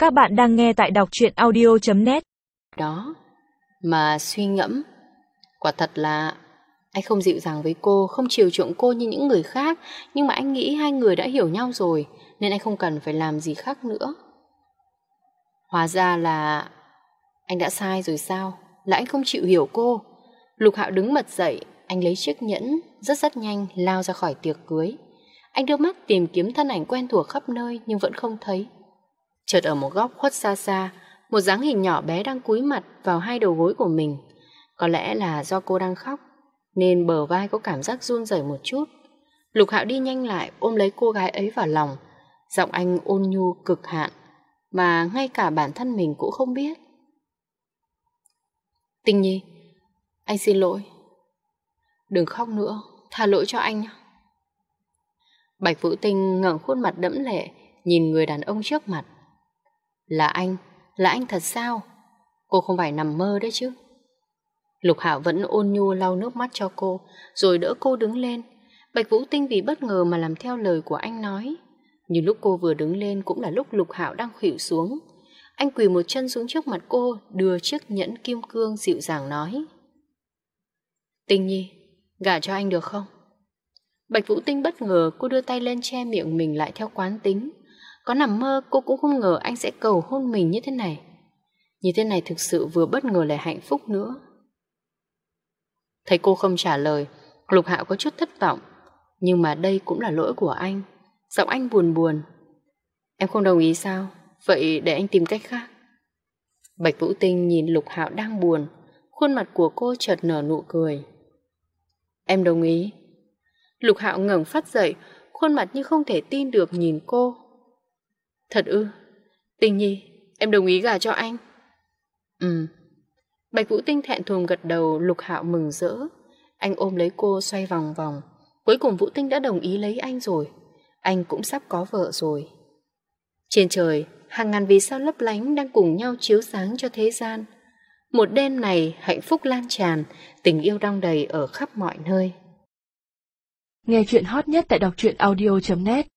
Các bạn đang nghe tại đọc truyện audio.net. Đó, mà suy ngẫm, quả thật là anh không dịu dàng với cô, không chiều chuộng cô như những người khác, nhưng mà anh nghĩ hai người đã hiểu nhau rồi, nên anh không cần phải làm gì khác nữa. Hóa ra là anh đã sai rồi sao? Là anh không chịu hiểu cô. Lục Hạo đứng bật dậy, anh lấy chiếc nhẫn, rất nhanh lao ra khỏi tiệc cưới. Anh đưa mắt tìm kiếm thân ảnh quen thuộc khắp nơi nhưng vẫn không thấy. Chợt ở một góc khuất xa xa, một dáng hình nhỏ bé đang cúi mặt vào hai đầu gối của mình. Có lẽ là do cô đang khóc, nên bờ vai có cảm giác run rẩy một chút. Lục Hạo đi nhanh lại ôm lấy cô gái ấy vào lòng. Giọng anh ôn nhu cực hạn, mà ngay cả bản thân mình cũng không biết. Tinh Nhi, anh xin lỗi. Đừng khóc nữa, tha lỗi cho anh. Bạch Vũ Tinh ngẩng khuôn mặt đẫm lệ, nhìn người đàn ông trước mặt. Là anh thật sao? Cô không phải nằm mơ đấy chứ? Lục Hạo vẫn ôn nhu lau nước mắt cho cô, rồi đỡ cô đứng lên. Bạch Vũ Tinh vì bất ngờ mà làm theo lời của anh nói. Nhưng lúc cô vừa đứng lên cũng là lúc Lục Hạo đang khuỵu xuống. Anh quỳ một chân xuống trước mặt cô, đưa chiếc nhẫn kim cương dịu dàng nói. Tinh Nhi, gả cho anh được không? Bạch Vũ Tinh bất ngờ, cô đưa tay lên che miệng mình lại theo quán tính. Có nằm mơ cô cũng không ngờ anh sẽ cầu hôn mình như thế này. Như thế này thực sự vừa bất ngờ lại hạnh phúc nữa. Thấy cô không trả lời, Lục Hạo có chút thất vọng. Nhưng mà đây cũng là lỗi của anh. Giọng anh buồn buồn. Em không đồng ý sao? Vậy để anh tìm cách khác. Bạch Vũ Tinh nhìn Lục Hạo đang buồn. Khuôn mặt của cô chợt nở nụ cười. Em đồng ý. Lục Hạo ngẩng phát dậy, khuôn mặt như không thể tin được nhìn cô. Thật ư? Tinh Nhi, em đồng ý gả cho anh. Bạch Vũ Tinh thẹn thùng gật đầu. Lục Hạo mừng rỡ. Anh ôm lấy cô xoay vòng vòng. Cuối cùng Vũ Tinh đã đồng ý lấy anh rồi. Anh cũng sắp có vợ rồi. Trên trời, hàng ngàn vì sao lấp lánh đang cùng nhau chiếu sáng cho thế gian. Một đêm này hạnh phúc lan tràn, tình yêu đong đầy ở khắp mọi nơi. Nghe chuyện hot nhất tại đọc truyện audio.net.